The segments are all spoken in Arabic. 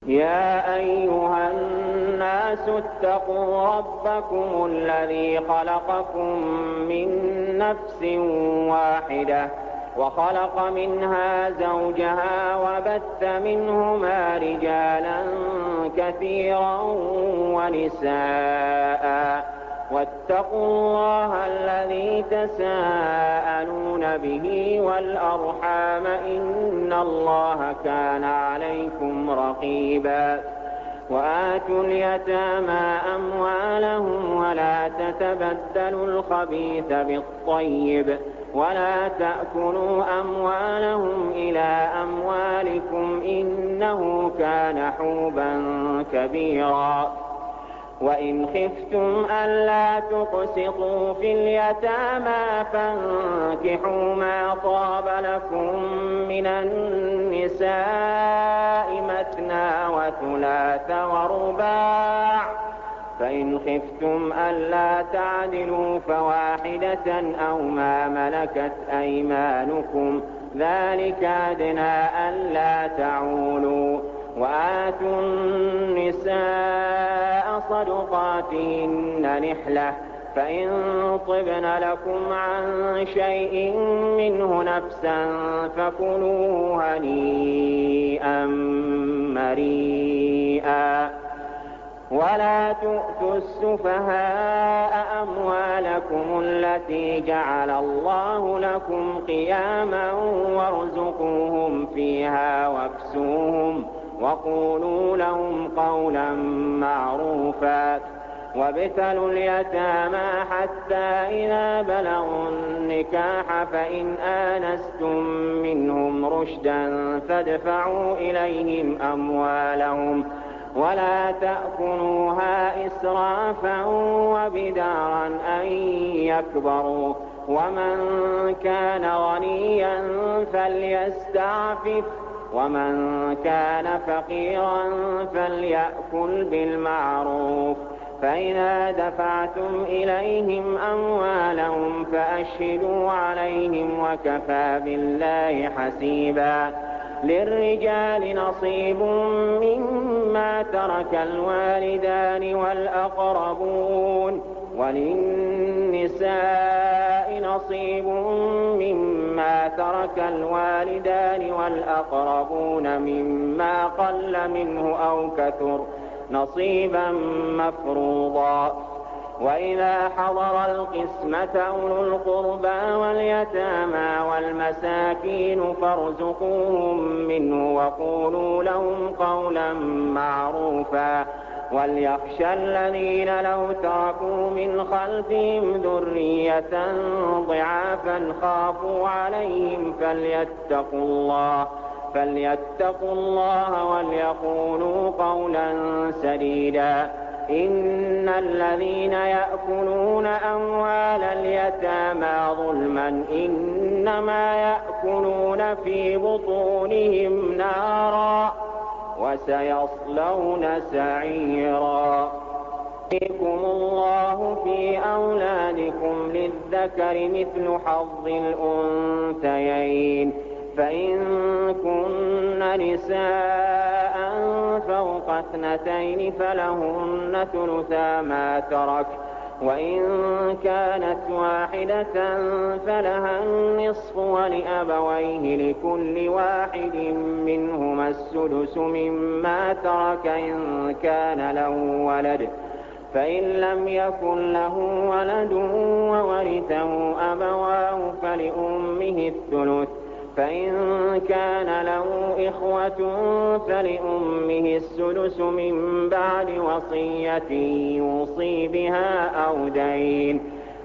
يا أيها الناس اتقوا ربكم الذي خلقكم من نفس واحدة وخلق منها زوجها وبث منهما رجالا كثيرا ونساء واتقوا الله الذي تساءلون به والأرحام إن الله كان عليكم رقيبا وآتوا اليتامى أموالهم ولا تتبدلوا الخبيث بالطيب ولا تأكلوا أموالهم إلى أموالكم إنه كان حوبا كبيرا وإن خفتم ألا تقسطوا في اليتامى فانكحوا ما طاب لكم من النساء مثنى وثلاث ورباع فإن خفتم ألا تعدلوا فواحدة أو ما ملكت أيمانكم ذلك أدنى ألا تعولوا وآتوا النساء صدقاتهن نحلة فإن طبن لكم عن شيء منه نفسا فكلوه هنيئا مريئا ولا تؤتوا السفهاء أموالكم التي جعل الله لكم قياما وارزقوهم فيها واكسوهم وقولوا لهم قولا معروفا وابتلوا اليتامى حتى إذا بلغوا النكاح فإن آنستم منهم رشدا فادفعوا إليهم أموالهم ولا تأكلوها إسرافا وبدارا أن يكبروا ومن كان غنيا فليستعفف ومن كان فقيرا فليأكل بالمعروف فإذا دفعتم إليهم أموالهم فأشهدوا عليهم وكفى بالله حسيبا للرجال نصيب مما ترك الوالدان والأقربون وللنساء نصيب مما ترك الوالدان والأقربون مما قل منه أو كثر نصيبا مفروضا وإذا حضر القسمة أولو القربى واليتامى والمساكين فارزقوهم منه وقولوا لهم قولا معروفا وليخشى الذين لو تركوا من خلفهم ذرية ضعافا خافوا عليهم فليتقوا الله وليقولوا قولا سديدا إن الذين يأكلون أموال اليتامى ظلما إنما يأكلون في بطونهم نارا وسيصلون سعيرا يُوصِيكُمُ اللَّهُ في أولادكم للذكر مثل حظ الأنثيين فإن كن نساء فوق 2 فلهن ثلثا ما ترك وإن كانت واحدة فلها النصف ولأبويه لكل واحد منهما السدس مما ترك إن كان له ولد فإن لم يكن له ولد وورثه أبواه فلأمه الثلث فإن كان له إخوة فلأمه السدس من بعد وصية يوصي بها أو دين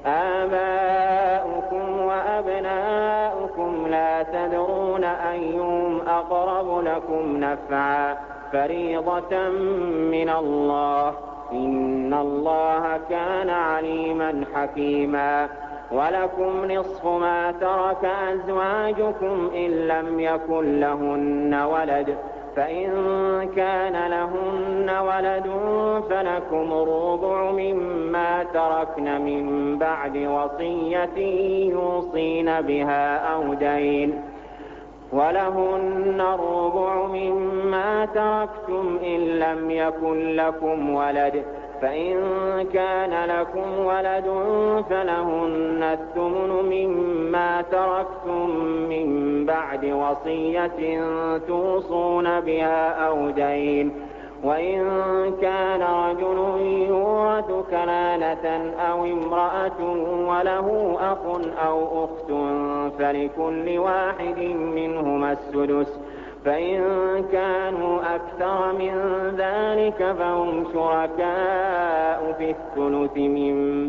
آباؤكم وأبناؤكم لا تدرون أيهم أقرب لكم نفعا فريضة من الله إن الله كان عليما حكيما ولكم نصف ما ترك أزواجكم إن لم يكن لهن ولد فإن كان لهن ولد فلكم الربع مما تركن من بعد وصية يوصين بها أو دين ولهن الربع مما تركتم إن لم يكن لكم ولد، فإن كان لكم ولد فلهن الثمن مما تركتم من بعد وصية توصون بها أو دين. وإن كان رجل يورث كلالة أو امرأة وله أخ أو أخت فلكل واحد منهما السدس، فإن كانوا أكثر من ذلك فهم شركاء في الثلث من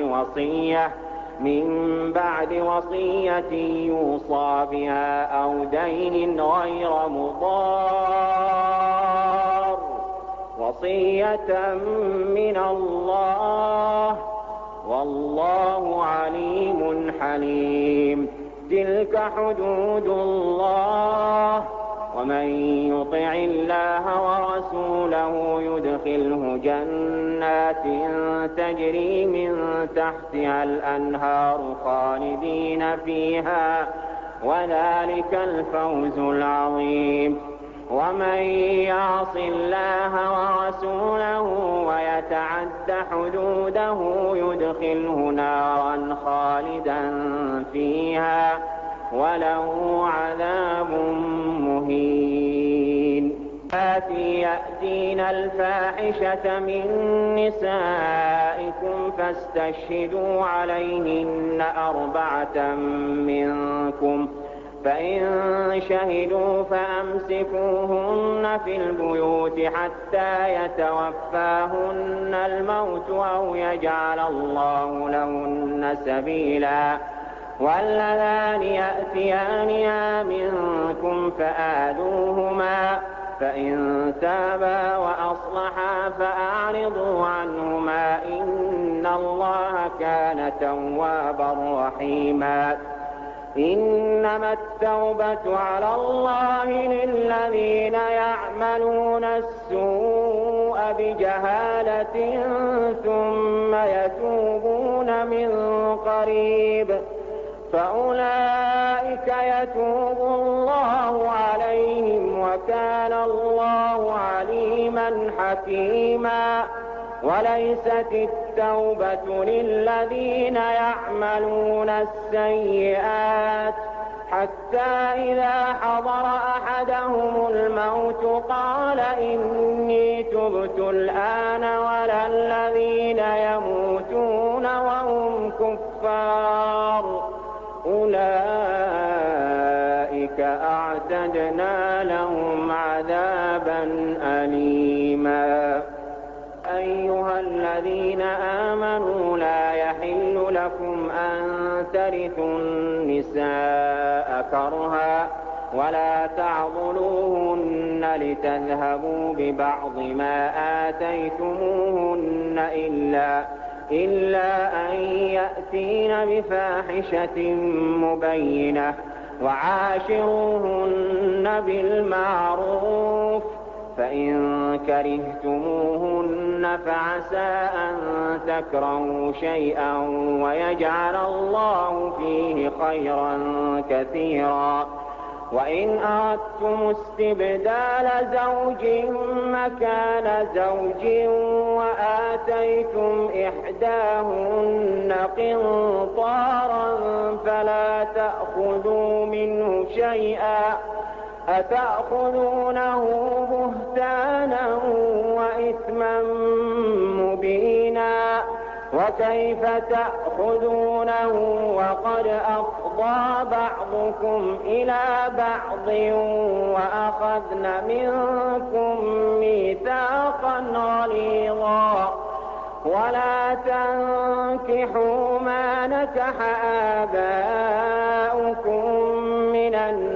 بعد وصية يوصى بها أو دين غير مضار، وصية من الله، والله عليم حليم. تلك حدود الله، ومن يطع الله ورسوله يدخله جنات تجري من تحتها الأنهار خالدين فيها، وذلك الفوز العظيم. ومن يعص الله ورسوله ويتعد حدوده يدخله نارا خالدا فيها وله عذاب مهين. آتي يأتين الفاحشة من نسائكم فاستشهدوا عليهن 4 منكم، فإن شهدوا فأمسكوهن في البيوت حتى يتوفاهن الموت أو يجعل الله لهن سبيلا. واللذان يأتيانها منكم فآذوهما، فإن تابا وأصلحا فأعرضوا عنهما، إن الله كان توابا رحيما. إنما التوبة على الله للذين يعملون السوء بجهالة ثم يتوبون من قريب، فأولئك يتوب الله عليهم، وكان الله عليما حكيما. وليست التوبة للذين يعملون السيئات حتى إذا حضر أحدهم الموت قال إني تبت الآن، ولا الذين يموتون وهم كفار، أولئك أعتدنا لهم عذابا أليما. أيها الذين آمنوا لا يحل لكم أن ترثوا النساء كرها، ولا تعضلوهن لتذهبوا ببعض ما آتيتموهن إلا أن يأتين بفاحشة مبينة، وعاشروهن بالمعروف، فإن كرهتموهن فعسى أن تكرهوا شيئا ويجعل الله فيه خيرا كثيرا. وإن أردتم استبدال زوج مكان زوج وآتيتم إحداهن قنطارا فلا تأخذوا منه شيئا، أتأخذونه بهتانا وإثما مبينا، وكيف تأخذونه وقد أفضى بعضكم إلى بعض وأخذن منكم ميثاقا غليظا. ولا تنكحوا ما نكح آباؤكم من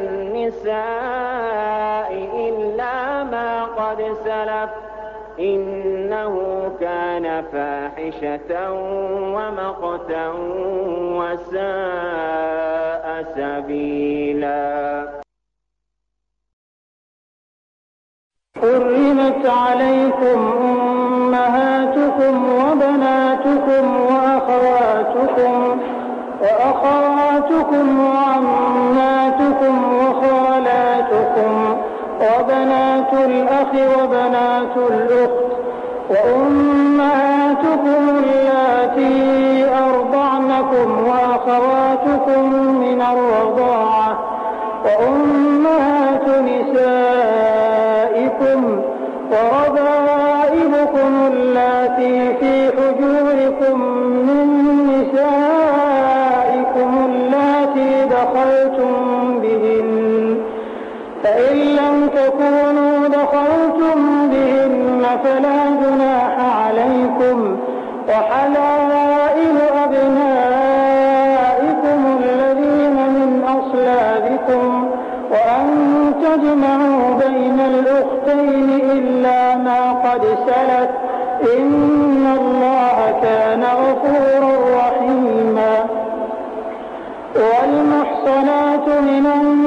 النساء إلا ما قد سلف، إنه كان فاحشة ومقتا وساء سبيلا. حرمت عليكم أمهاتكم وبناتكم وأخواتكم وعماتكم وخالاتكم أمهاتكم وبنات الأخ وبنات الأخت وأمهاتكم اللاتي أرضعنكم وأخواتكم من الرضاعة وأمهات نسائكم وربائبكم اللاتي في حجوركم من نسائكم اللاتي دخلتم بهن فإن لم تكونوا دخلتم بهن فلا جناح عليكم وحلائل أبنائكم الذين من أصلابكم وأن تجمعوا بين الأختين إلا ما قد سلف إن الله كان غفورا رحيما. والمحصنات من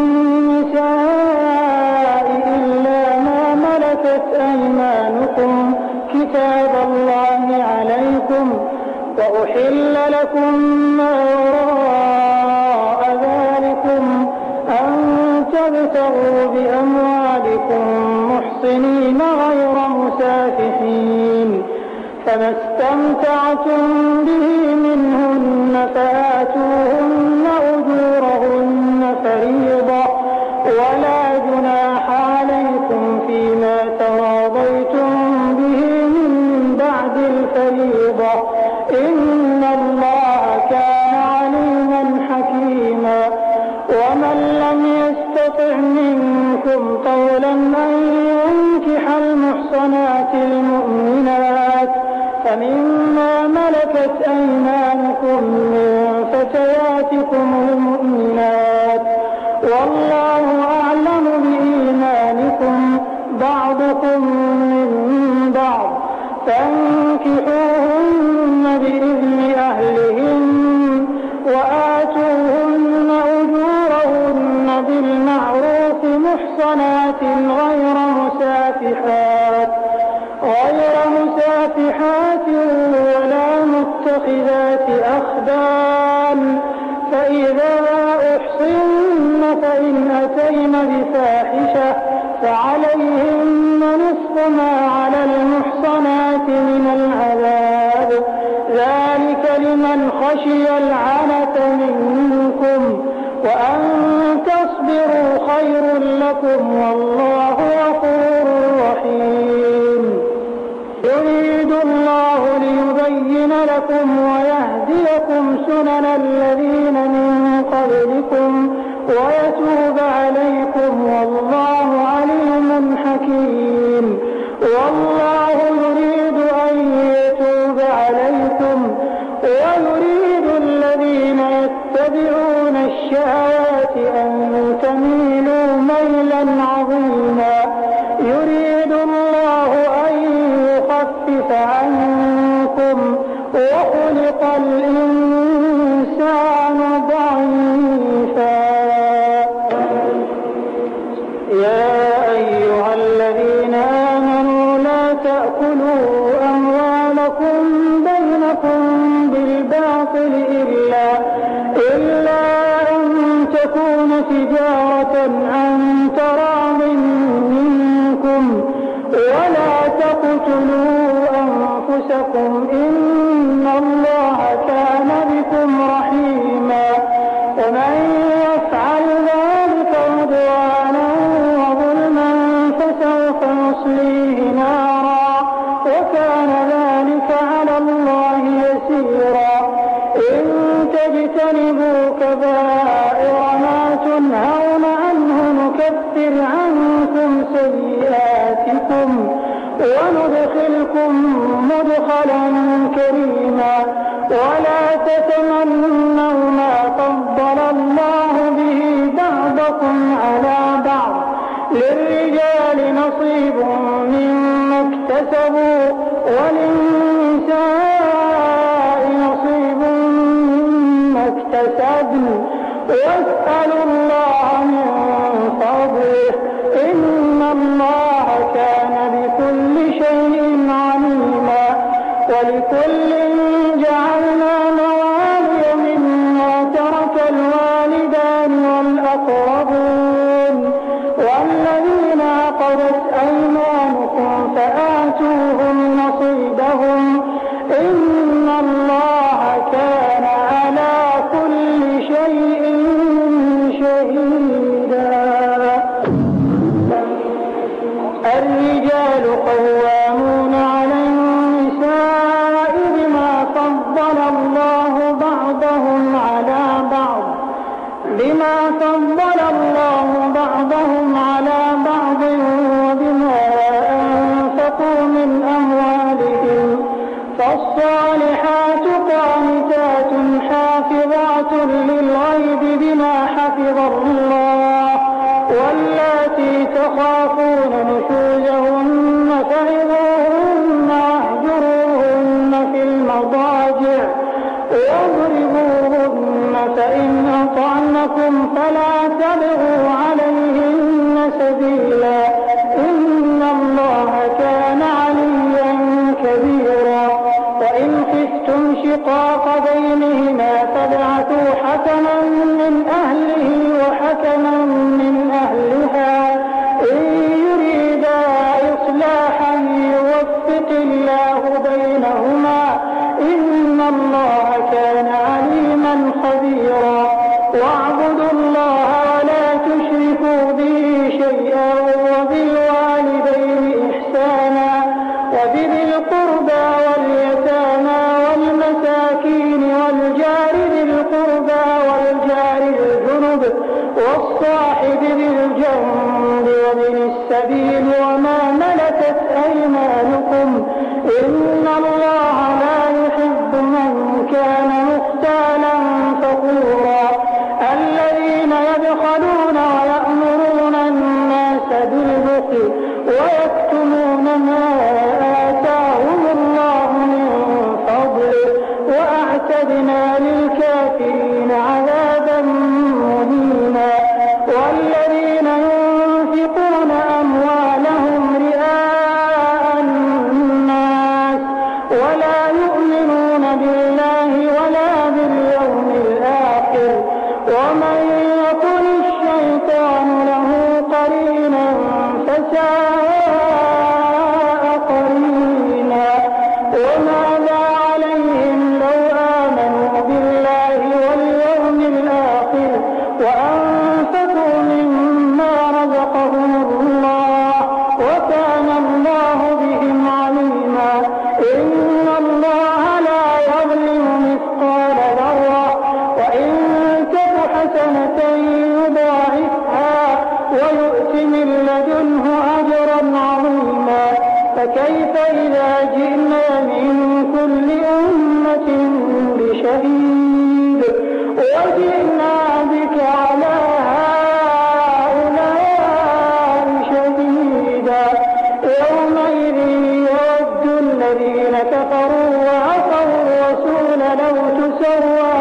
النساء إلا ما ملكت أيمانكم كتاب الله عليكم وأحل لكم ما وراء ذلكم أن تبتغوا بأموالكم محصنين غير مسافحين فما استمتعتم به منهن فآتوهن أجورهن فريضة ولا جناح عليكم فيما تراضيتم به من بعد الفريضة إن الله كان عليما حكيما. ومن لم يستطع منكم طولا أن ينكح المحصنات المؤمنات فمما ملكت أيمانكم من فتياتكم المؤمنات والله أعلم بإيمانكم بعضكم من بعض فانكحوهن بإذن أهلهن وآتوهن أجورهن بالمعروف محصنات غير مسافحات ولا متخذات أخدان فإذا أحصن فإن أتين بفاحشة فعليهن نصف ما على المحصنات من العذاب ذلك لمن خشي العنة منكم وأن تصبروا خير لكم والله غفور رحيم. يريد الله ليبين لكم ويهديكم سنن الذين من قبلكم ويتوب عليكم والله عليم حكيم. والله يريد أن يتوب عليكم ويريد الذين يتبعون الشهوات أن تميلوا ميلا عظيما. يريد الله أن يخفف عنكم وخلق الإنسان ضعيفا. يا أيها الذين آمنوا لا تأكلوا أموالكم بينكم بالباطل إلا أن تكون تجارة عن تراض منكم ولا تقتلوا أنفسكم إن الله كان بكم رحيما. ومن يفعل ذلك عدوانا وظلما فسوف نصليه نارا وكان ذلك على الله يسيرا. إن تجتنبوا كبائر ما تنهون عنه نكفر عنكم سيئاتكم وندخلكم مدخلا كريما. ولا تتمنوا ما فضل الله به بعضكم على بعض للرجال نصيب مما اكتسبوا وللنساء نصيب مما اكتسبن واسألوا الله من فضله إن الله كان بكل شيء عليما. ولكل جعلنا موالي مما ترك الوالدان والأقربون قوامون على النساء بما فضل الله بعضهم على بعض وبما أنفقوا من أموالهم فالصالحات قانتات حافظات للغيب بما حفظ الله واللاتي تخافون نشوزهن فعظوهن واهجروهن في المضاجع واضربوهن فإن أطعنكم فلا تبغوا عليهن سبيلا إن الله كان عليا كبيرا وإن خفتم شقاق بينهما فابعثوا حكما من أهله وحكما من أهلها إن يريدا إصلاحا يوفق الله بينهما إن الله كان عليما خبيرا واعبدوا الله ولا تشركوا به شيئا وبالوالدين إحسانا وبذي القربى واليتامى والمساكين والجار ذي القربى والجار الجنب والصاحب بالجنب وابن السبيل وما ملكت أيمانكم إن الله لا يحب من كان مختالا فخورا الذين يبخلون ويأمرون الناس بالبخل ويكتمون ما آتاهم الله من فضله وأعتدنا للكافرين عذابا مهينا والذين ينفقون أموالهم رئاء الناس ولا يؤمنون بالله ولا باليوم الآخر ومن يكن الشيطان له قرينا فساء قرينا وماذا عليهم لو آمنوا بالله واليوم الآخر وأنفقوا مما رزقهم الله وكان الله بهم عليما إن الله لا يظلم مثقال ذرة وإن تك حسنة يضاعفها ويؤت من لدنه أجرا عظيما فكيف إذا جئنا من كل أمة بشهيد وجئنا بك على هؤلاء شهيدا يومئذ يود الذين كفروا وعصوا الرسول لو تسوى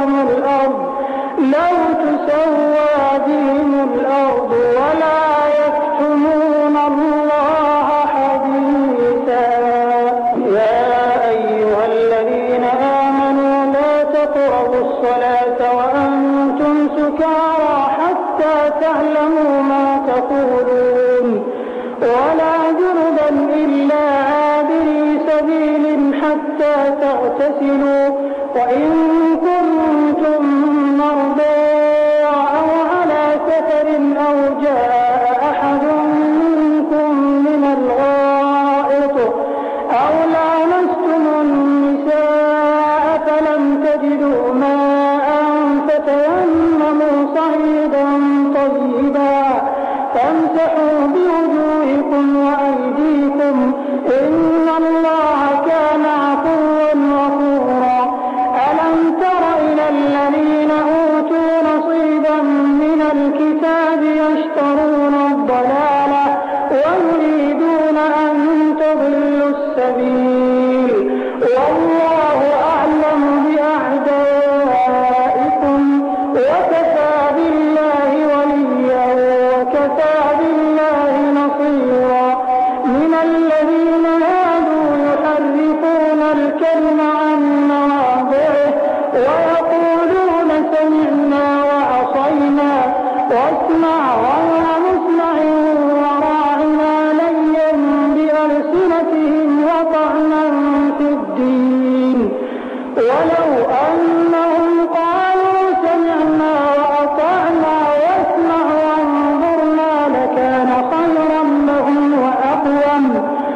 بهم الأرض ولا يكتمون الله حديثا يا أيها الذين آمنوا لا تقربوا الصلاة وأنتم سكارى حتى تعلموا ما تقولون ولا جنبا إلا عابري سبيل حتى تغتسلوا وإن كنتم مرضى أو على سفر أو جاء أحد منكم من الغائط أو لامستم النساء فلم تجدوا ماء فتيمموا صعيدا طيبا فامسحوا بوجوهكم وأيديكم إن الله كان عفوا غفورا ألم تر إلى الذين أوتوا نصيبا من الكتاب يشترون الضلالة ويريدون أن تضلوا السبيل والله أعلم بأعدائكم وكفى بالله وليا وكفى بالله نصيرا من الذين هادوا يحرفون الكلم عن مواضعه ويقولون سمعنا وعصينا واسمع غير مسمع وراعنا ليا بألسنتهم وطعنا في الدين ولو أنهم قالوا سمعنا وأطعنا واسمع وانظرنا لكان خيرا لهم وأقوم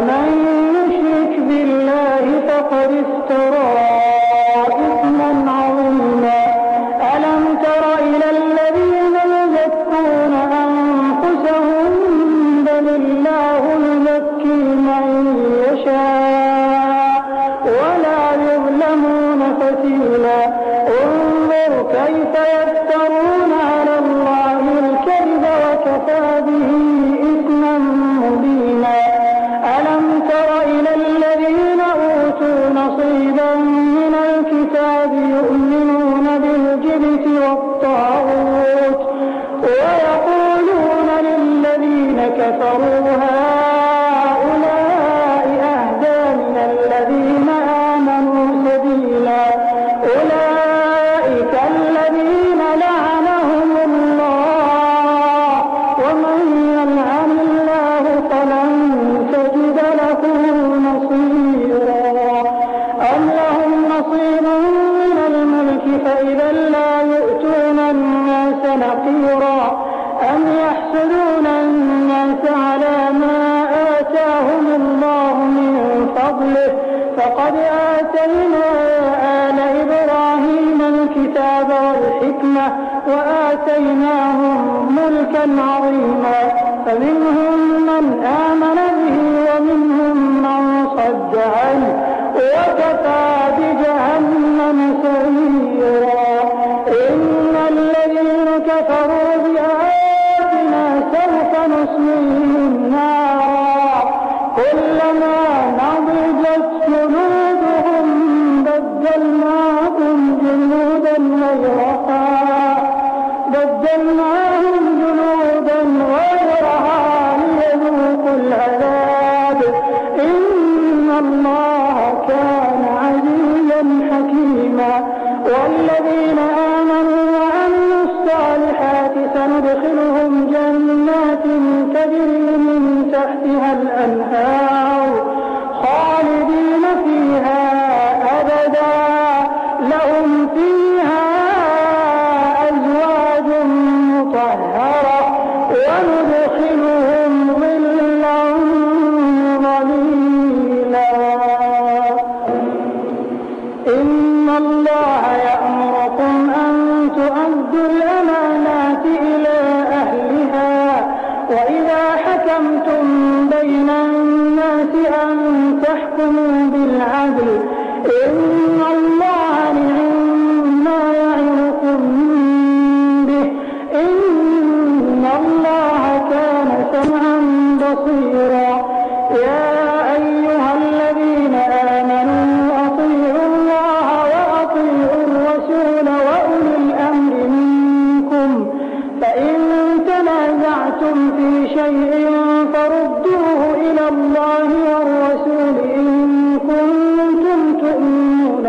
ومن يشرك بالله فقد افترى إثما عظيما. ألم تر إلى الذين يزكون أنفسهم بل الله يزكي من يشاء ولا يظلمون فتيلا. انظر كيف يفترون على الله الكذب وكفى به إثما مبينا. ألم تر إلى الذين أوتوا نصيبا من الكتاب يؤمنون بالجبت والطاغوت ويقولون للذين كفروا هؤلاء أهدى من الذين آمنوا سبيلا. أولئك الذين لعنهم الله ومن يلعن الله فلن تجد له نصيرا. أم لهم نصيب من الملك فإذا لا يؤتون الناس نقيرا. أم يحسدون الناس على ما آتاهم الله من فضله فقد آتينا آل إبراهيم الكتاب والحكمة وآتيناهم ملكا عظيما. فمنهم من آمن به ومنهم من صد عنه وكفى بجهنم سعيرا. إن الذين كفروا بآياتنا سوف نصليهم نارا كلما نضجت جلودهم بدلناهم جلودا غيرها ليذوقوا العذاب إن الله كان عزيزا حكيما. والذين آمنوا وعملوا الصالحات سندخلهم جنات تجري من تحتها الأنهار خالدين فيها أبدا لهم فيها أزواج مطهرة وندخلهم ظلا ظليلا. إن الله يأمركم أن تؤدوا الأمانات إلى أهلها وإذا حكمتم بين الناس أن تحكموا بالعدل إن الله نعم ما يعظكم به إن الله كان سمعا بصيرا. يا أيها الذين آمنوا أطيعوا الله وأطيعوا الرسول وأولي الأمر منكم فإن تنازعتم في شيء فردوه إلى الله والرسول إن كنتم تؤمنون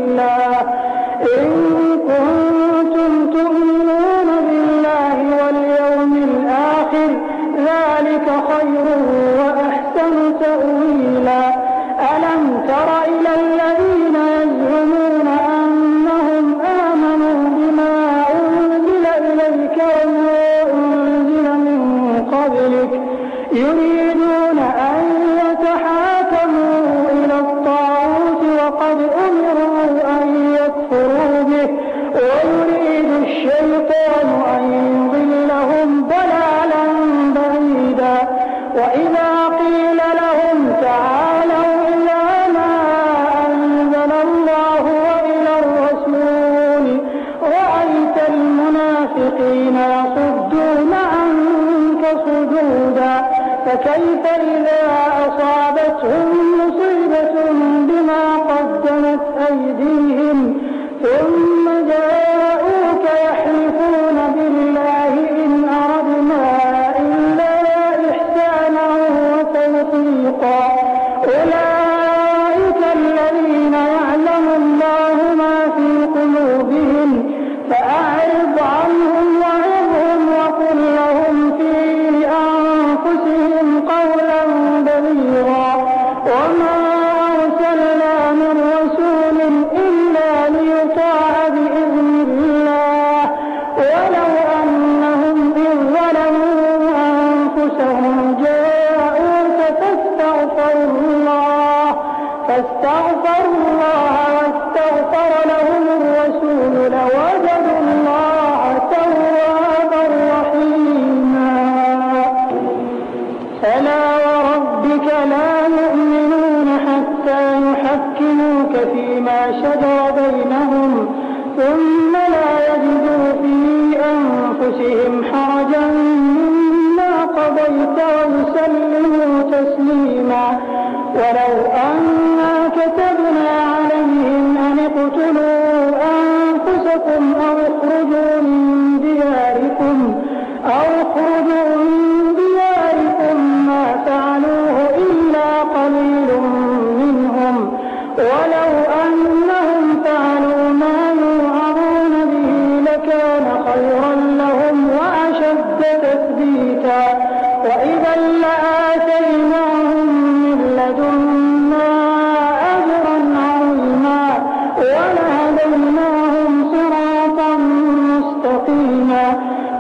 بالله واليوم الآخر ذلك خير وأحسن تأويلا. ألم تر إلى الذين يزعمون أنهم آمنوا بما أنزل إليك وما أنزل من قبلك يريدون أن يتحاكموا إلى الطاغوت وقد أمروا أن يكفروا به ويريد الشيطان أن يضلهم ضلالا بعيدا. وإذا قيل لهم تعالوا إلى ما أنزل الله وإلى الرسول رأيت المنافقين يصدون عنك صدودا. فكيف إذا أصابتهم مصيبة بما قدمت أيديهم ثم جاءوك يحلفون بالله إن أردنا إلا إحسانا وتوفيقا أولئك الذين يعلم الله ما في قلوبهم فأعرض عنهم وعظهم وقل لهم في أنفسهم قولا بليغا. وما أرسلنا من رسول إلا ليطاع بإذن الله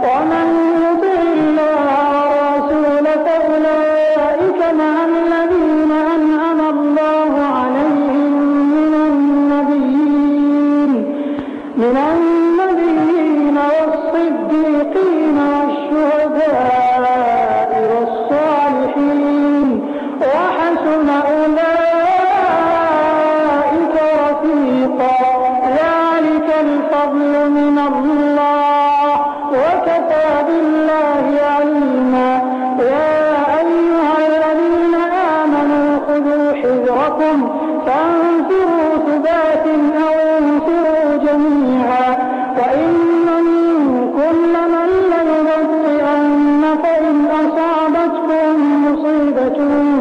ومن يطع الله ورسوله فأولئك مع الذين أنعم الله عليهم من النبيين والصديقين والشهداء والصالحين وحسن أولئك رفيقا ذلك الفضل من الله وكفى بالله عليما يا أيها الذين آمنوا خذوا حذركم فانفروا ثبات أو انفروا جميعا وإن منكم لمن ليبطئن فإن أصابتكم مصيبة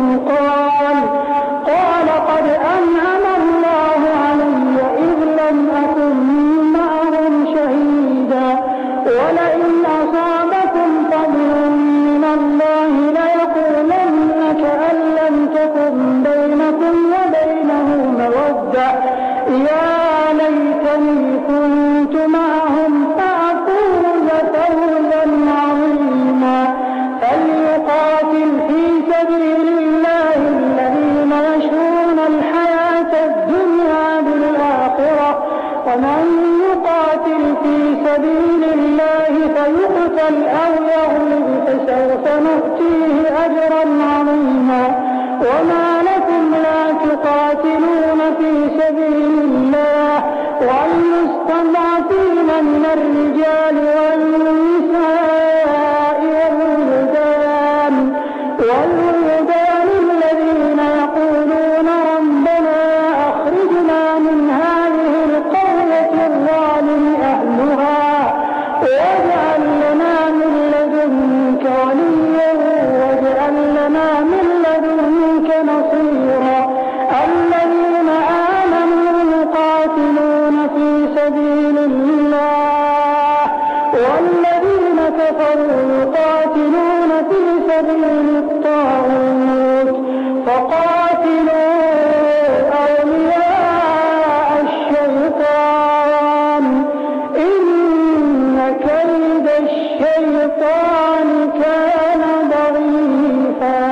قال قد أنعم الله علي إذ لم أكن معهم شهيدا ولئن أصابكم فضل من الله ليقولن كأن لم تكن بينكم وبينه مودة يا ليتني كنت معهم فأفوز فوزا عظيما فليقاتل في سبيل الله الذين يشرون الحياة الدنيا بالآخرة ومن يقاتل في سبيل الله فيقتل أو يغلب فسوف نؤتيه أجرا عظيما وما لكم لا تقاتلون في سبيل الله والمستضعفين من الرجال والنساء والولدان الذين يقولون ربنا أخرجنا من هذه القرية الظالم أهلها واجعل لنا من لدنك وليا واجعل لنا من لدنك نصيرا الذين آمنوا يقاتلون في سبيل الله والذين كفروا يقاتلون في سبيل الطاغوت فقاتلوا أولياء الشيطان إن كيد الشيطان كان ضعيفا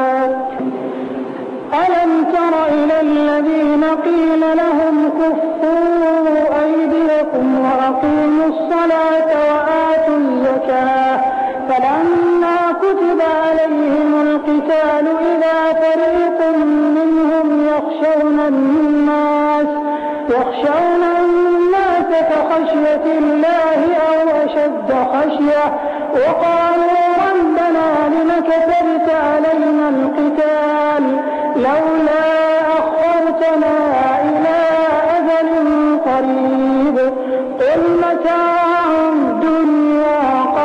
ألم تر إلى الذين قيل لهم كفوا أيديكم وأقيموا الصلاة وآتوا الزكاة فلما كتب عليهم القتال إذا فريق منهم يخشون الناس كخشية الله أو أشد خشية وقالوا ربنا لم كتبت علينا القتال لولا أخرتنا إلى أجل قريب قل متاع الدنيا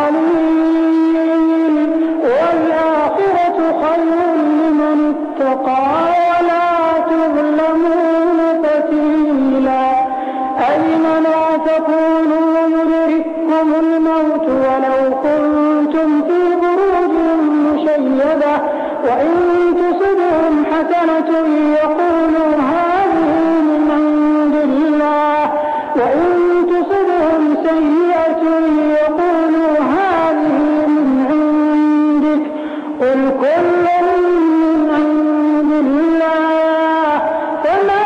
قليل والآخرة خير لمن اتقى ولا تظلمون فتيلا أينما تكونوا يدرككم الموت ولو كنتم في بروج مشيدة وإن تصبهم حسنة يقولوا هذه من عند الله وإن تصبهم سيئة يقولوا هذه من عندك قل كل من عند الله فما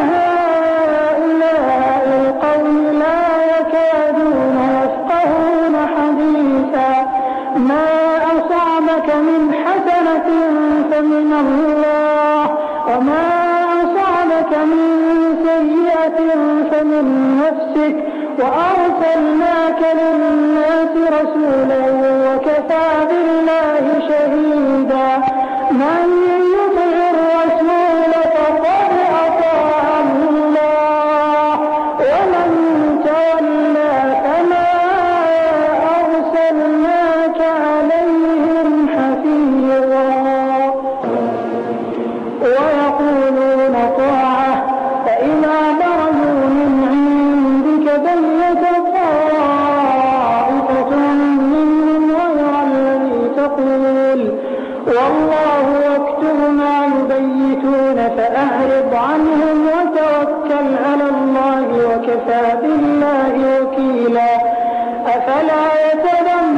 لهؤلاء القوم لا يكادون يفقهون حديثا ما أصابك من حسنة فمن الله وما أصابك من سيئة فمن نفسك وأرسلناك للناس رسولا وكفى بالله شهيدا من يطع الرسول فقد أطاع الله ومن تولى فما أرسلناك عليهم حفيظا ويقولون طاعة فإذا برزوا من عندك بيت طائفة منهم غير الذي تقول والله يكتب ما يبيتون فأعرض عنهم وتوكل على الله وكفى بالله وكيلا أفلا يتدبرون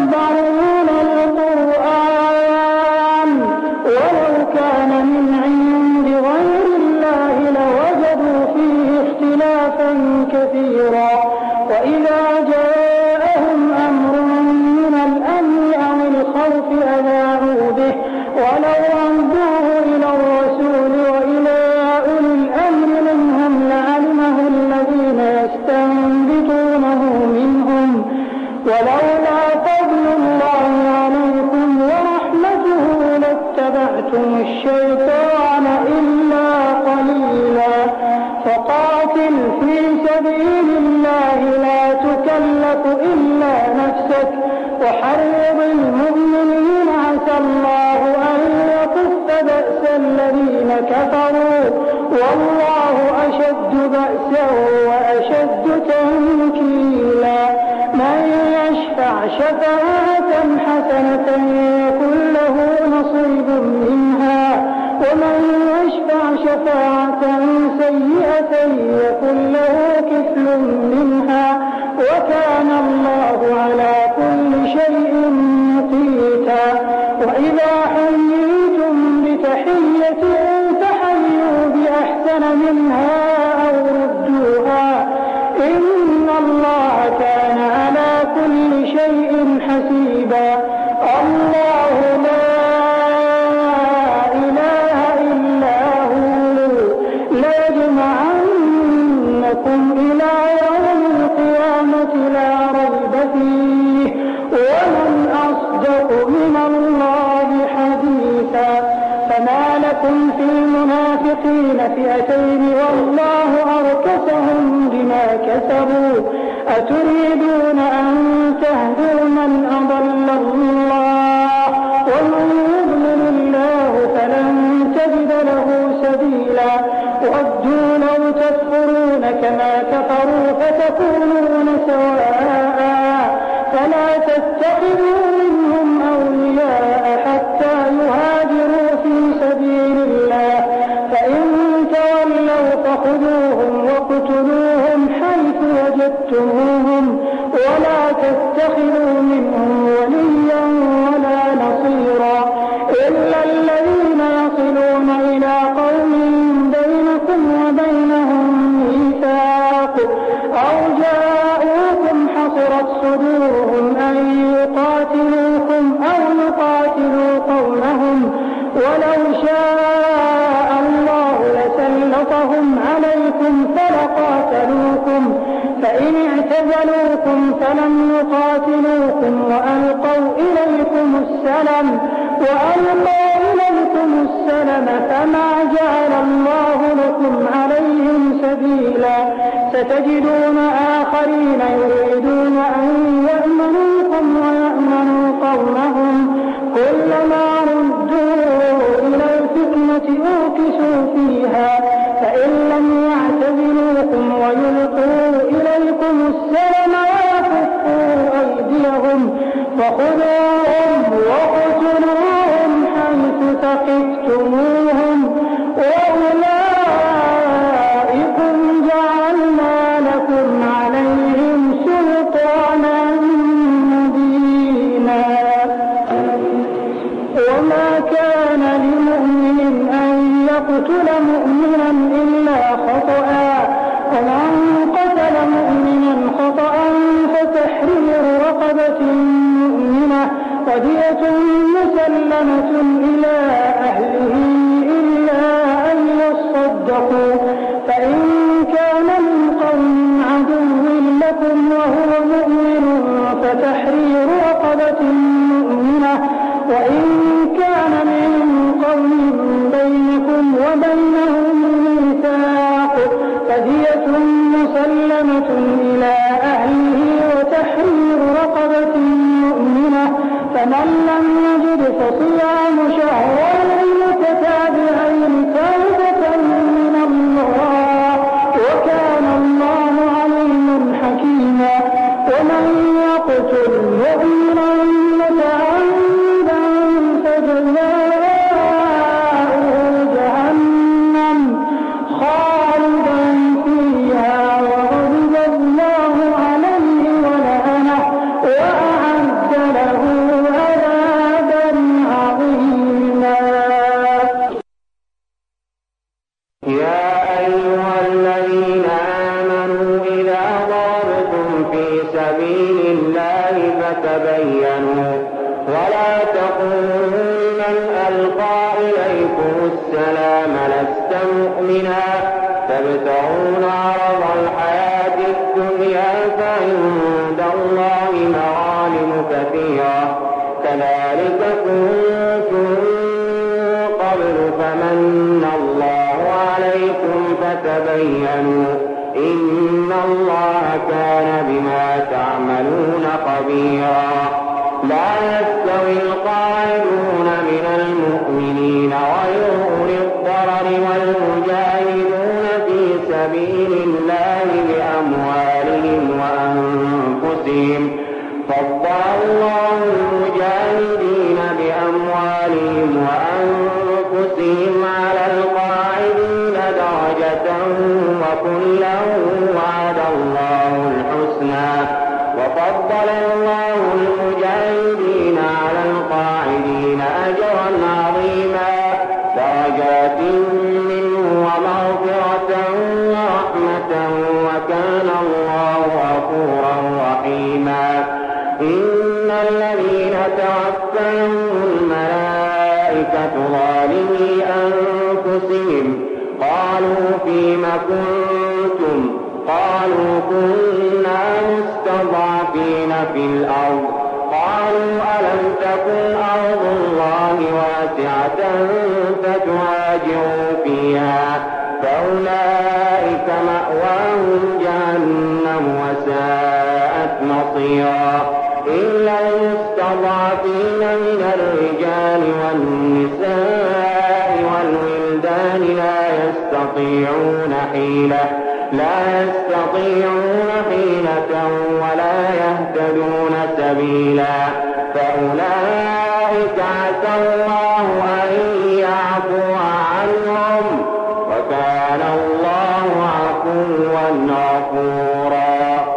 رياض المؤمنين عسى الله أن يكف بأس الذين كفروا والله أشد بأسا وأشد تنكيلا من يشفع شفاعة حسنة يكن له نصيب منها ومن يشفع شفاعة سيئة يكن له كفل منها وكان الله على كل شيء مقيتا وإذا حييتم بتحية فحيوا بأحسن منها أو ردوها إن الله كان على كل شيء حسيبا الله لا إله إلا هو ليجمعنكم إلى يوم القيامة لا ريب فيه ومن أصدق من الله حديثا فما لكم في المنافقين فئتين والله أركسهم بما كسبوا أتريدون أن تهدوا من أضل الله ومن يضلل الله فلن تجد له سبيلا ودوا لو تكفرون كما كفروا فتكونون سواء فلا تتخذوا منهم أولياء حتى يهاجروا في سبيل الله فإن تولوا فخذوهم واقتلوهم حيث وجدتموهم ولا تتخذوا منهم وليا ولا نصيرا إلا الذين يصلون إلى قوم بينكم وبينهم ميثاق أو جاءوكم حصرت صدورهم أن يقاتلوكم أو يقاتلوا قومهم ولو شاء الله لسلطهم عليكم فلقاتلوكم فإن اعتزلوكم فلم يقاتلوكم وألقوا إليكم السلم فما جعل الله لكم عليهم سبيلا ستجدون آخرين يريدون أن يأمنوكم ويأمنوا قومهم كلما ردوا إلى الفتنة أوكسوا فيها فإن لم يعتزلوكم ويلقوا إليكم السلم ويكفوا أيديهم فخذوهم واقتلوهم حيث ثقفتموهم وأولئكم جعلنا لكم عليهم سلطانا مبينا وما كان لمؤمن أن يقتل مؤمنا إلا خطأ ومن قتل مؤمنا خطأ فتحرير رقبة مؤمنة ودية مسلمة إلى أهله إلا أن يصدقوا فإن كان من قوم عدو لكم وهو مؤمن فتحرير رقبة مؤمنة وإن كان من قوم بينكم وبينهم ميثاق فدية مسلمة إلى أهله وتحرير رقبة مؤمنة فمن لم يجد فصيام شهرين متتابعين توبة من الله وكان الله عليما حكيما ومن يقتل مؤمنا متعمدا فجزاؤه جهنم خالدا فيها وغضب الله عليه ولعنه وأعد له عذابا عظيما. يا أيها الذين آمنوا إذا ضربتم في سبيل الله فتبينوا ولا تقولوا من ألقى إليكم السلام لست مؤمنا تبتغون عرض الحياة الدنيا فعند الله مغانم كثيرة كذلك كنتم قبل فمن الله عليكم فتبينوا إن الله كان بما تعملون خبيرا. لا يستوي القاعدون من المؤمنين غير أولي الضرر والمجاهدون في سبيل الله بأموالهم وأنفسهم فضل الله المجاهدين بأموالهم وأنفسهم على القاعدين درجة وكلا وعد الله الحسنى وفضل الله المجاهدين على القاعدين أجرا عظيما درجات منه ومغفرة ورحمة وكان الله غفورا رحيما إن الذين توفاهم الملائكة ظالمي أنفسهم قالوا فيم كنتم قالوا كنا مستضعفين في الأرض قالوا ألم تكن أرض الله واسعة فتهاجروا فيها فأولئك مأواهم جهنم وساءت مصيرا إلا المستضعفين من الرجال والنساء والولدان لا يستطيعون حيلة ولا يهتدون سبيلا فأولئك عسى الله أن يعفو عنهم وكان الله عفوا غفورا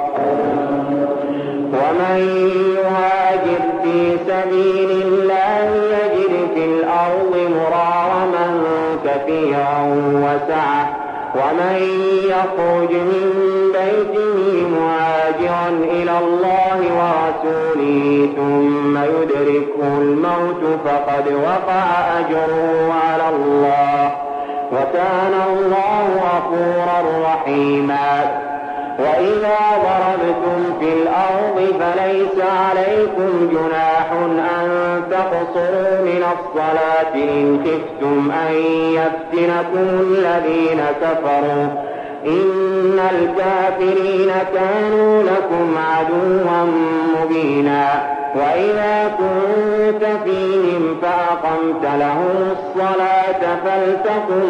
ومن يهاجر في سبيل الله يجد في الأرض مراغما كثيرا وسعة ومن يخرج من بيته مهاجرا إلى الله ورسوله ثم يدركه الموت فقد وقع أجره على الله وكان الله غفورا رحيما وإذا ضربتم في الأرض فليس عليكم جناح أن تقصروا من الصلاة إن خفتم أن يفتنكم الذين كفروا إن الكافرين كانوا لكم عدوا مبينا وإذا كنت فيهم فأقمت لهم الصلاة فلتقم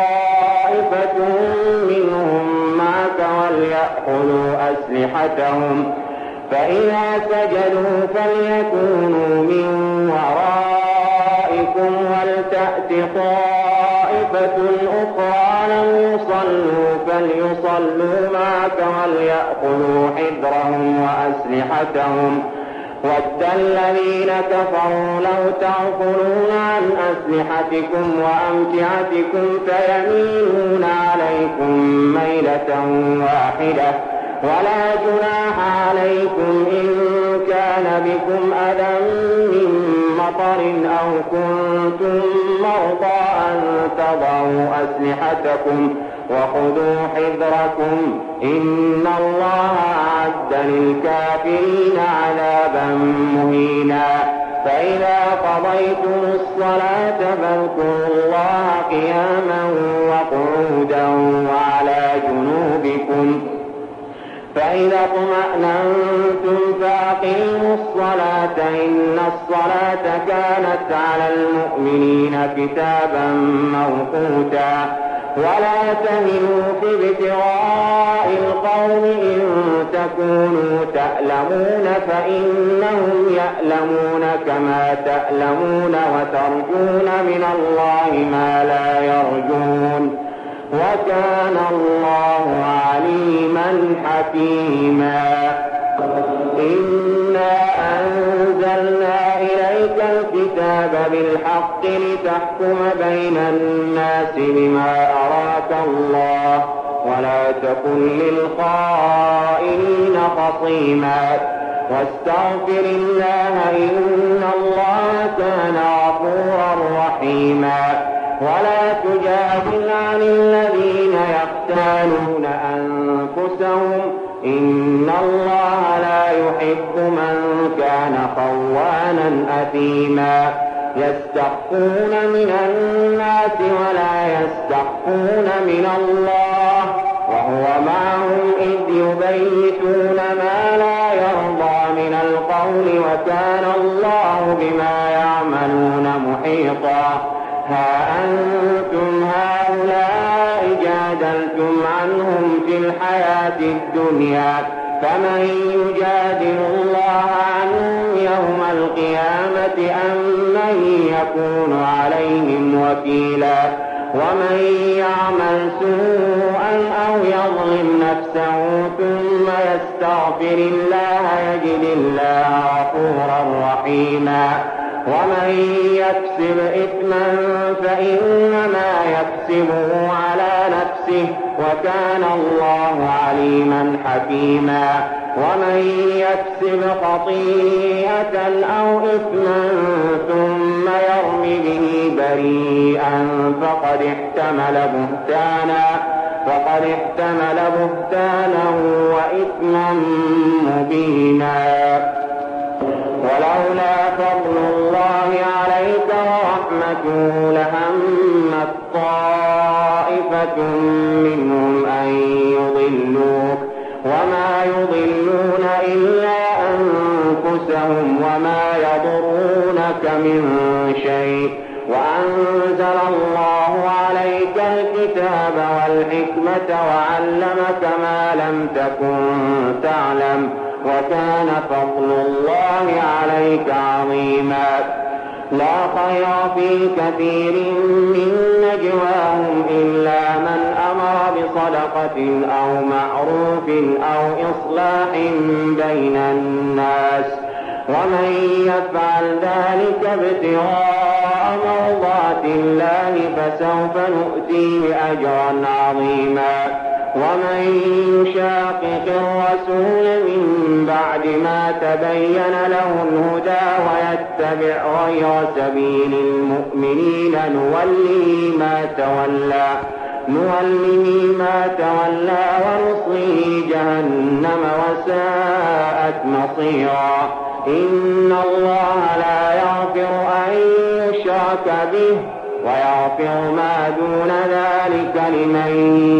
طائفة منهم معك وليأخذوا أسلحتهم فإذا سجدوا فليكونوا من ورائكم ولتأت طائفة أخرى لم يصلوا فليصلوا معك وليأخذوا حذرهم وأسلحتهم ود الذين كفروا لو تغفلون عن أسلحتكم وأمتعتكم فيميلون عليكم ميلة واحدة ولا جناح عليكم إن كان بكم أذى من مطر أو كنتم مرضى أن تضعوا أسلحتكم وخذوا حذركم إن الله أعد للكافرين عذابا مهينا فإذا قضيتم الصلاة فاذكروا الله قياما وقعودا وعلى جنوبكم فإذا اطمأننتم فأقيموا الصلاة إن الصلاة كانت على المؤمنين كتابا موقوتا ولا تهنوا في ابتغاء القوم إن تكونوا تألمون فإنهم يألمون كما تألمون وترجون من الله ما لا يرجون وكان الله عليما حكيما إنا أنزلنا إليك الكتاب بالحق لتحكم بين الناس بما أراك الله ولا تكن للخائنين خصيما واستغفر الله إن الله كان غفورا رحيما ولا تجادل عن الذين يختانون أنفسهم إن الله لا يحب من كان خوانا أثيما يستخفون من الناس ولا يستخفون من الله وهو معهم إذ يبيتون ما لا يرضى من القول القول وكان الله بما يعملون محيطا. ها أنتم هؤلاء جادلتم عنهم في الحياة الدنيا فمن يجادل الله عنهم يوم القيامة أم من يكون عليهم وكيلا. ومن يعمل سوءا أو يظلم نفسه ثم يستغفر الله يجد الله غفورا رحيما. ومن يكسب إثما فإنما يكسبه على نفسه وكان الله عليما حكيما. ومن يكسب خطيئة أو إثما ثم يرم به بريئا فقد احتمل بهتانا وإثما مبينا. ولولا فضل الله عليك ورحمته لهمت طائفة منهم أن يضلوك وما يضلون إلا أنفسهم وما يضرونك من شيء. وأنزل الله عليك الكتاب والحكمة وعلمك ما لم تكن تعلم وكان فضل الله عليك عظيما. لا خير في كثير من نجواهم إلا من أمر بصدقة أو معروف أو إصلاح بين الناس ومن يفعل ذلك ابتغاء مرضات الله فسوف نؤتيه أجرا عظيما. ومن يشاقق الرسول من بعد ما تبين له الهدى ويتبع غير سبيل المؤمنين نوله ما تولى ونصله جهنم وساءت مصيرا. إن الله لا يغفر أن يشرك به ويغفر ما دون ذلك لمن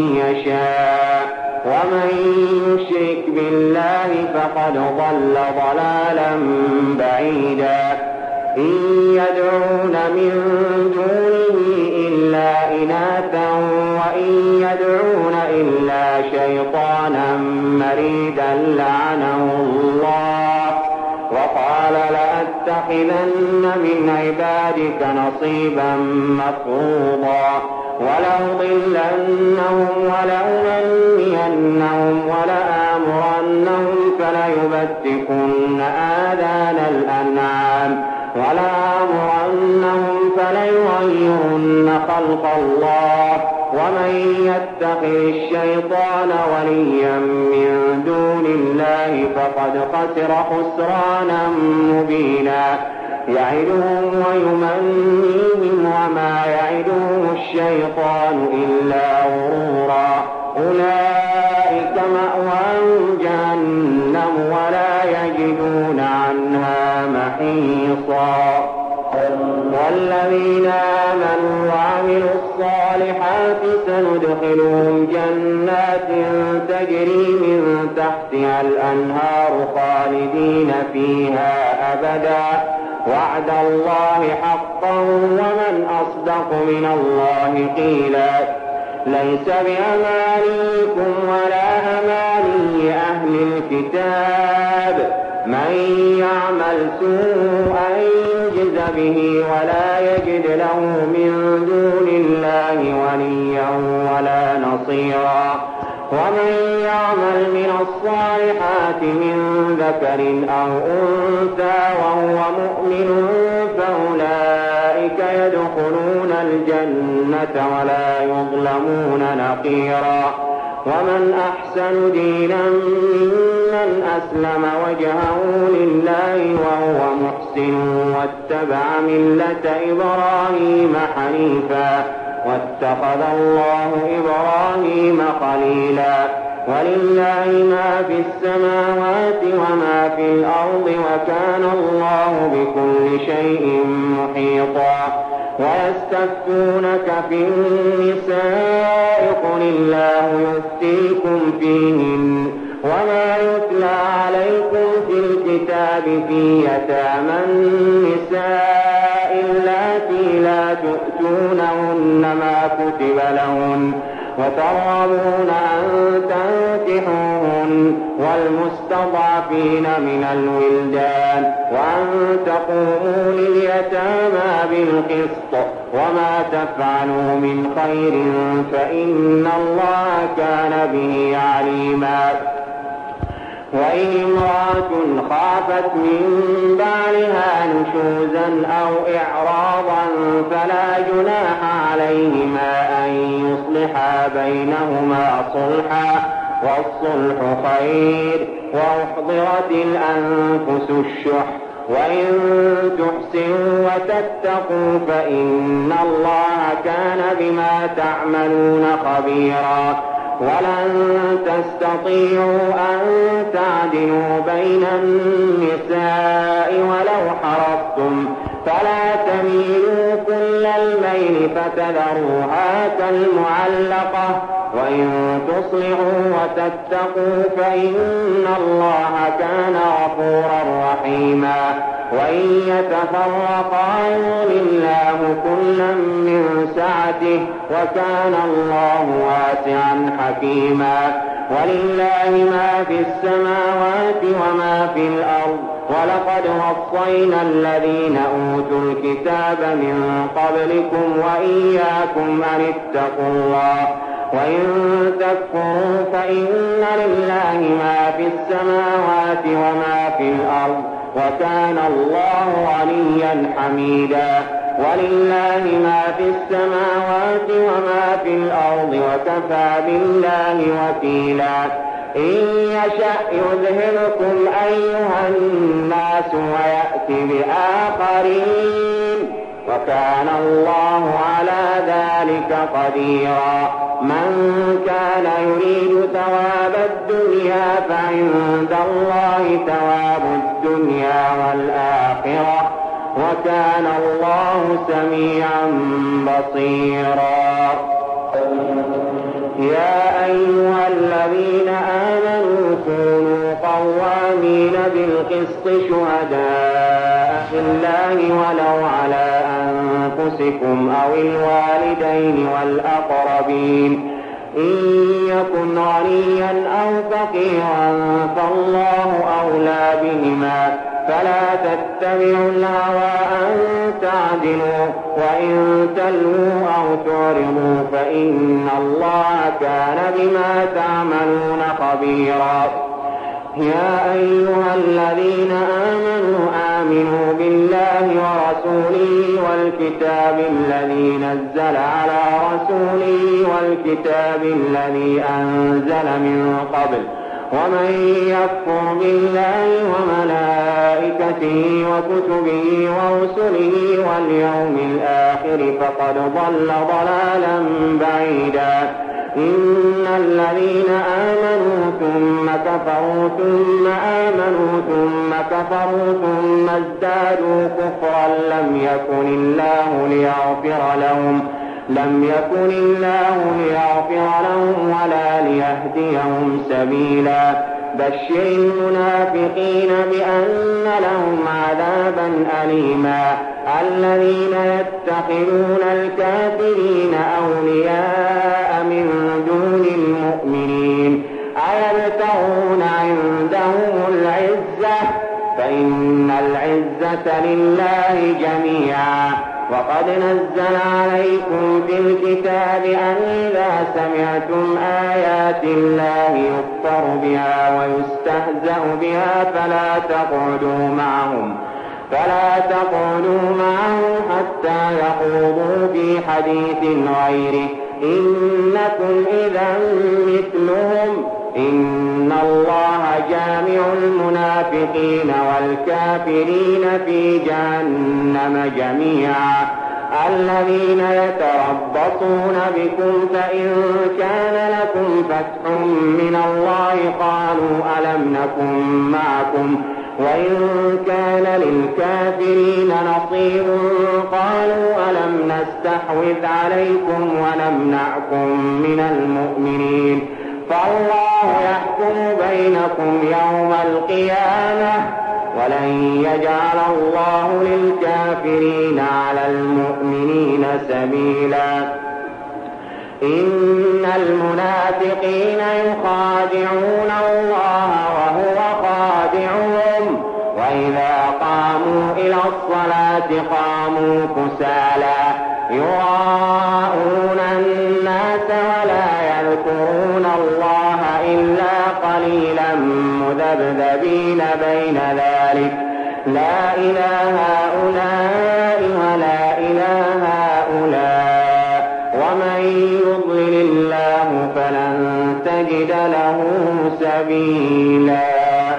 يشاء ومن يشرك بالله فقد ضل ضلالا بعيدا. إن يدعون من دونه إلا إناثا وإن يدعون إلا شيطانا مريدا لعنه الله وقال لأتخذن من عبادك نصيبا مفروضا ولأضلنهم ولأمنينهم ولآمرنهم فليبتكن آذان الأنعام ولآمرنهم فليغيرن خلق الله ومن يتخذ الشيطان وليا من دون الله فقد خسر خسرانا مبينا. يعدهم ويمنيهم وما يعدهم الشيطان إلا غرورا. أولئك مأواهم جهنم ولا يجدون عنها محيصا. والذين آمنوا وعملوا الصالحات سندخلهم جنات تجري من تحتها الأنهار خالدين فيها أبدا وعد الله حقا ومن أصدق من الله قيلا. ليس بأمانيكم ولا أماني أهل الكتاب من يعمل سوءا يجز به ولا يجد له من دون الله وليا ولا نصيرا. ومن يعمل من الصالحات من ذكر أو أنثى وهو مؤمن فأولئك يدخلون الجنة ولا يظلمون نقيرا. ومن أحسن دينا ممن أسلم وجهه لله وهو محسن واتبع ملة إبراهيم حنيفا واتخذ الله إبراهيم خليلا. ولله ما في السماوات وما في الأرض وكان الله بكل شيء محيطا. ويستفتونك في النساء قل الله يفتيكم فيهن وما يتلى عليكم في الكتاب في يتامى النساء اللاتي لا تؤتونهن ما كتب لهن وترغبون أن تنكحوهن والمستضعفين من الولدان وأن تقوموا لليتامى بالقسط وما تفعلوا من خير فإن الله كان به عليما. وإن امرأة خافت من بعلها نشوزا أو إعراضا فلا جناح عليهما أن يصلحا بينهما صلحا والصلح خير وأحضرت الأنفس الشح وإن تحسنوا وتتقوا فإن الله كان بما تعملون خبيرا. ولن تستطيعوا أن تعدلوا بين النساء ولو حرصتم فلا تميلوا كل الميل فتذروها كالمعلقة وإن تصلحوا وتتقوا فإن الله كان غفورا رحيما. وإن يتفرقا يغن الله كلا من سعته وكان الله واسعا حكيما. ولله ما في السماوات وما في الأرض ولقد وصينا الذين أوتوا الكتاب من قبلكم وإياكم أن اتقوا الله وإن تكفروا فإن لله ما في السماوات وما في الأرض وكان الله غنيا حميدا. ولله ما في السماوات وما في الأرض وكفى بالله وكيلا. إن يشأ يذهبكم أيها الناس ويأتي بآخرين وكان الله على ذلك قديرا. من كان يريد ثواب الدنيا فعند الله ثواب الدنيا والآخرة وكان الله سميعا بصيرا. يا أيها الذين آمنوا كونوا قوامين بالقسط شهداء لله ولو على أنفسكم أو الوالدين والأقربين إن يكن غنيا أو فقيرا فالله أولى بهما فلا تتبعوا الهوى أن تعدلوا وإن تلووا أو تعرضوا فإن الله كان بما تعملون خبيرا. يا أيها الذين آمنوا بالله ورسوله والكتاب الذي نزل على رسوله والكتاب الذي أنزل من قبل ومن يكفر بالله وملائكته وكتبه ورسله واليوم الآخر فقد ضل ضلالا بعيدا. إن الذين آمنوا ثم كفروا ثم آمنوا ثم كفروا ثم ازدادوا كفرا لم يكن الله ليغفر لهم ولا ليهديهم سبيلا. بشر المنافقين بأن لهم عذابا أليما. الذين يتخذون الكافرين أولياء من دون المؤمنين أيبتغون عندهم العزة فإن العزة لله جميعا. وقد نزل عليكم في الكتاب أن إذا سمعتم آيات الله يكفر بها ويستهزأ بها فلا تقعدوا معهم حتى يخوضوا في حديث غيره إنكم إذا مثلهم إن الله جامع المنافقين والكافرين في جهنم جميعا. الذين يتربصون بكم فإن كان لكم فتح من الله قالوا ألم نكن معكم وإن كان للكافرين نصيب قالوا ألم نستحوذ عليكم ونمنعكم من المؤمنين فالله يحكم بينكم يوم القيامة ولن يجعل الله للكافرين على المؤمنين سبيلا إن المنافقين يخادعون الله وهو خادعهم وإذا قاموا إلى الصلاة قاموا كسالى يراءون الناس ولا يذكرون الله إلا قليلا مذبذبين بين ذلك لا إله هؤلاء ولا إله هؤلاء ومن يضلل الله فلن تجد له سبيلا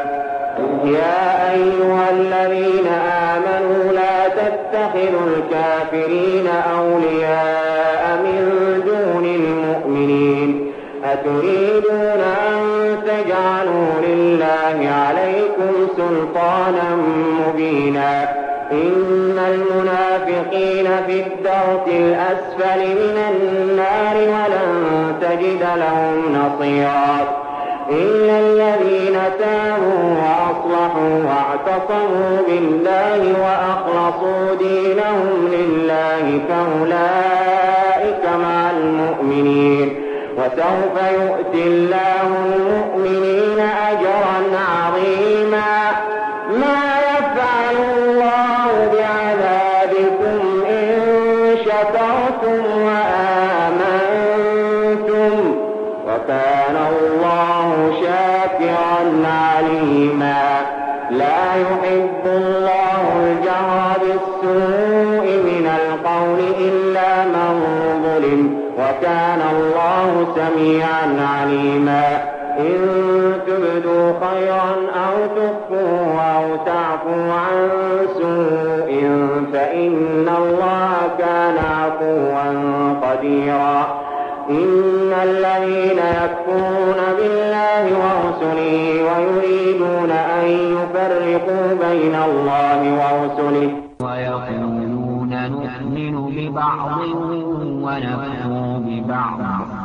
يا أيها الذين آمنوا لا تتخذوا الكافرين أولياء من دون المؤمنين أتريدون أن تجعلوا لله عليكم سلطانا مبينا إن المنافقين في الدرك الأسفل من النار ولن تجد لهم نصيرا إلا الذين تابوا وأصلحوا واعتصموا بالله وأخلصوا دينهم لله فأولئك مع المؤمنين وسوف يؤتي الله المؤمنين أجرا عظيما ما يفعل الله بعذابكم إن شكرتم وآمنتم وكان الله شاكرا عليما لا يحب الله الجهر بالسوء من القول إلا من ظلم وكان الله سميعا عليما إن تبدوا خيرا أو تخفوه أو تعفوا عن سوء فإن الله كان عفوا قديرا إن الذين يكفرون بالله ورسله ويريدون أن يفرقوا بين الله ورسله ويقولون نؤمن ببعض ونكفر ببعض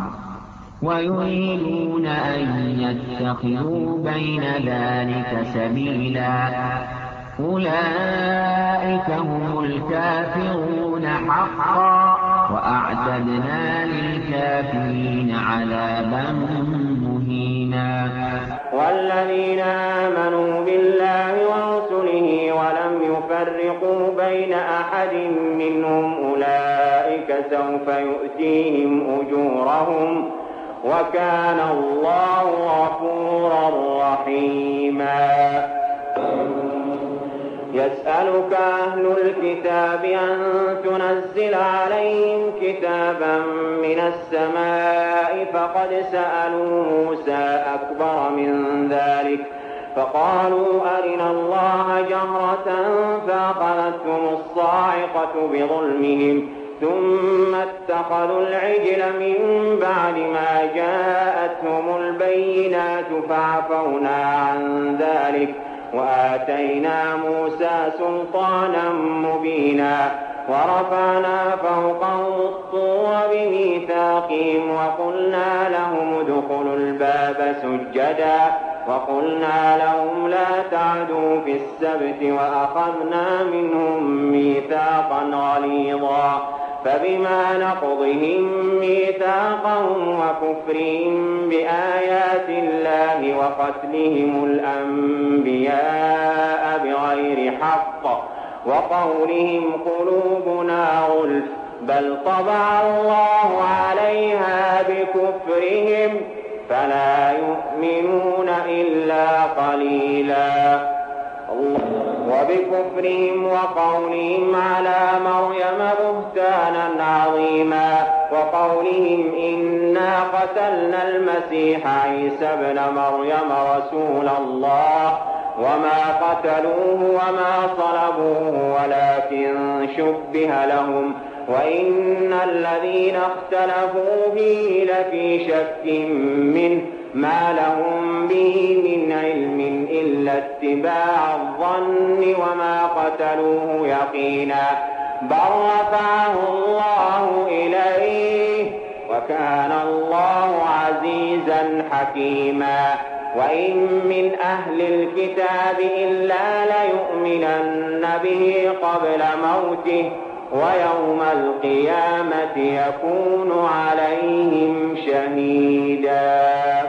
ويريدون أن يتخذوا بين ذلك سبيلا أولئك هم الكافرون حقا وأعتدنا للكافرين عذابا مهينا والذين آمنوا بالله ورسله ولم يفرقوا بين أحد منهم أولئك سوف يؤتيهم أجورهم وكان الله غفورا رحيما يسألك أهل الكتاب أن تنزل عليهم كتابا من السماء فقد سألوا موسى أكبر من ذلك فقالوا أرنا الله جهرة فأخذتهم الصاعقة بظلمهم ثم اتخذوا العجل من بعد ما جاءتهم البينات فعفونا عن ذلك وآتينا موسى سلطانا مبينا ورفعنا فوقهم الطور بميثاقهم وقلنا لهم ادخلوا الباب سجدا وقلنا لهم لا تعدوا في السبت وأخذنا منهم ميثاقا غليظا فبما نقضهم ميثاقهم وكفرهم بآيات الله وقتلهم الأنبياء بغير حق وقولهم قلوبنا غلف بل طبع الله عليها بكفرهم فلا يؤمنون إلا قليلا وبكفرهم وقولهم على مريم بهتانا عظيما وقولهم إنا قتلنا المسيح عيسى ابن مريم رسول الله وما قتلوه وما صلبوه ولكن شبه لهم وإن الذين اختلفوا فيه لفي شك منه ما لهم به من علم إلا اتباع الظن وما قتلوه يقينا بل رفعه الله إليه وكان الله عزيزا حكيما وإن من أهل الكتاب إلا ليؤمنن به قبل موته ويوم القيامة يكون عليهم شهيدا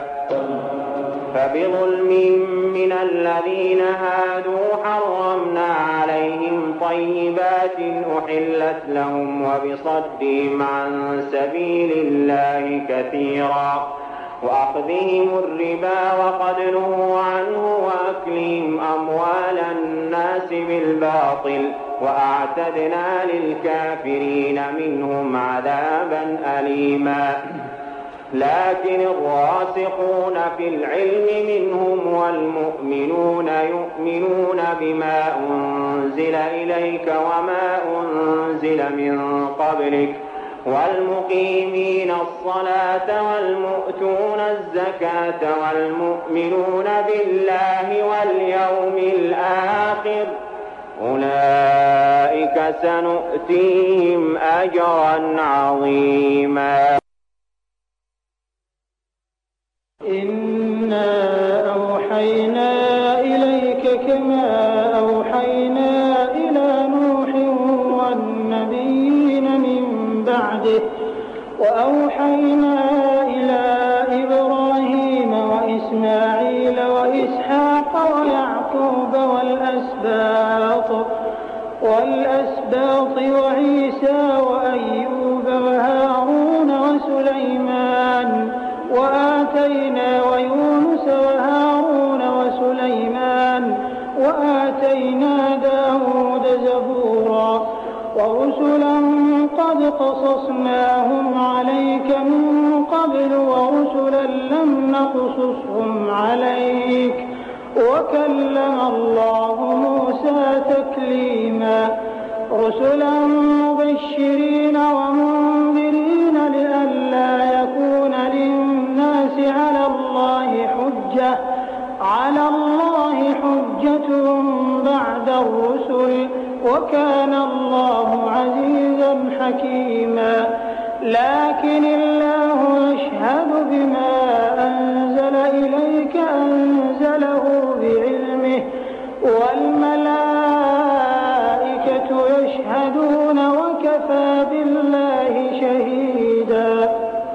فبظلم من الذين هادوا حرمنا عليهم طيبات أحلت لهم وبصدهم عن سبيل الله كثيرا وأخذهم الربا وقد نهوا عنه وأكلهم أموال الناس بالباطل وأعتدنا للكافرين منهم عذابا أليما لكن الراسخون في العلم منهم والمؤمنون يؤمنون بما أنزل إليك وما أنزل من قبلك والمقيمين الصلاة والمؤتون الزكاة والمؤمنون بالله واليوم الآخر أولئك سنؤتيهم أجرا عظيما إنا أوحينا إليك كما أوحينا إلى نوح والنبيين من بعده وأوحينا إلى إبراهيم وإسماعيل وإسحاق ويعقوب والأسباط وعيسى وأيوب وهارون وسليمان وآتينا ويونس وهارون وسليمان وآتينا داود زبورا ورسلا قد قصصناهم عليك من قبل ورسلا لم نقصصهم عليك وكلم الله موسى تكليما رسلا مبشرين ومنذرين لئلا يكون للناس على الله حجة بعد الرسل وكان الله عزيزا حكيما لكن الله يشهد بما أنزل إليك أنزله بعلمه والملائكة يشهدون وكفى بالله شهيدا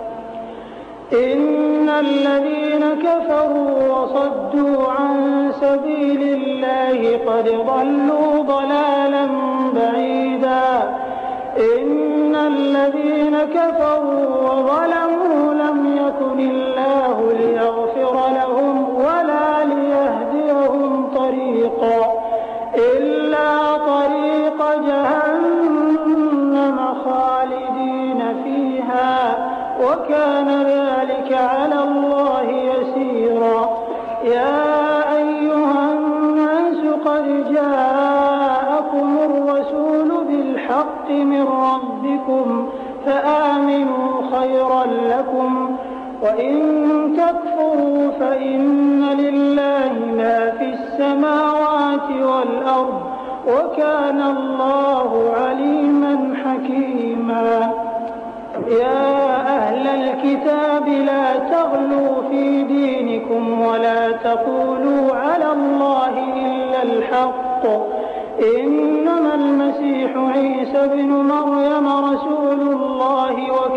إن الذين كفروا وصدوا عن سبيل الله قد ضلوا ضلالا بعيدا إن الذين كفروا وظلموا لم يكن الله ليغفر لهم ولا ليهديهم طريقا إلا طريق جهنم خالدين فيها وكان ذلك على الله يسيرا يا أيها الناس قد جاءكم الرسول بالحق من ربكم فآمنوا خيرا لكم وإن تكفروا فإن لله ما في السماوات والأرض وكان الله عليما حكيما يا أهل الكتاب لا تغلوا في دينكم ولا تقولوا على الله إلا الحق إنما المسيح عيسى ابن مريم رسول الله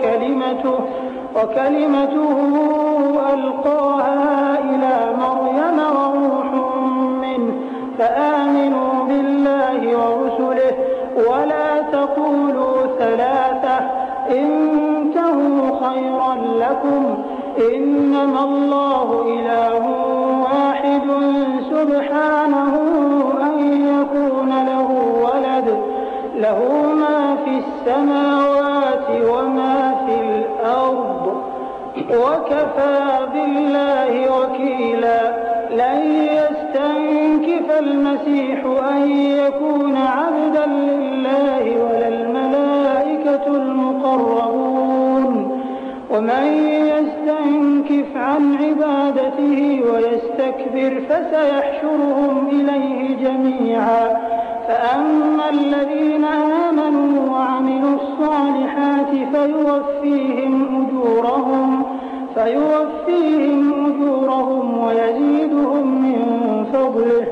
وكلمته ألقاها إلى مريم وروح منه فآمنوا بالله ورسله ولا تقولوا ثلاثة انتهوا خيرا لكم إنما الله إله واحد سبحانه أن يكون له ولد له ما في السماوات وما في الأرض وكفى بالله وكيلا لن يستنكف المسيح أن يكون عبدا لله ولا الملائكة المقربون ومن يستنكف عن عبادته ويستكبر فسيحشرهم إليه جميعا فأما الذين آمنوا وعملوا الصالحات فيوفيهم أجورهم ويزيدهم من فضله.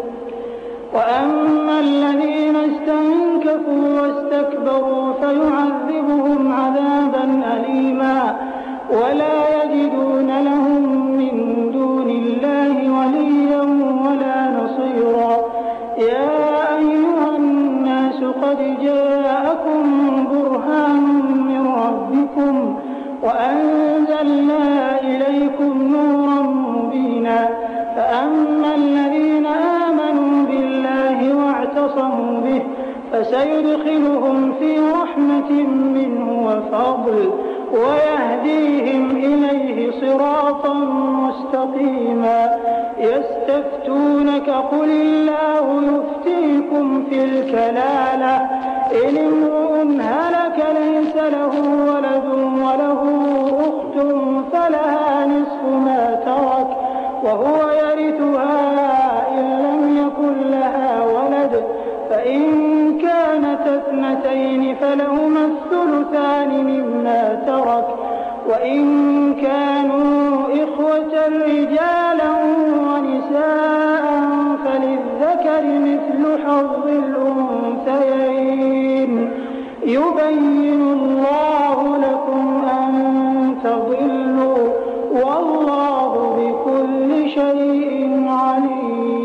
وأما الذين استنكفوا واستكبروا فيعذبهم عذابا أليما ولا يجدون لهم من دون الله وليا ولا نصيرا. يا أيها الناس قد جاءكم برهان من ربكم وأنزلنا إليكم نورا مبينا. فأما الذين آمنوا بالله واعتصموا به فسيدخلهم في رحمة منه وفضل ويهديهم إليه صراطا مستقيما. يستفتونك قل الله يفتيكم في الكلالة إن امرؤ هلك ليس له ولد وله أخت فلها نصف ما ترك وهو يرثها إن لم يكن لها ولد فإن كانت اثنتين فلهما الثلثان مما ترك وإن كانوا إخوة رجالا ونساء فللذكر مثل حظ الأنثيين. يبين الله لكم أن تضلوا والله بكل شيء عليم.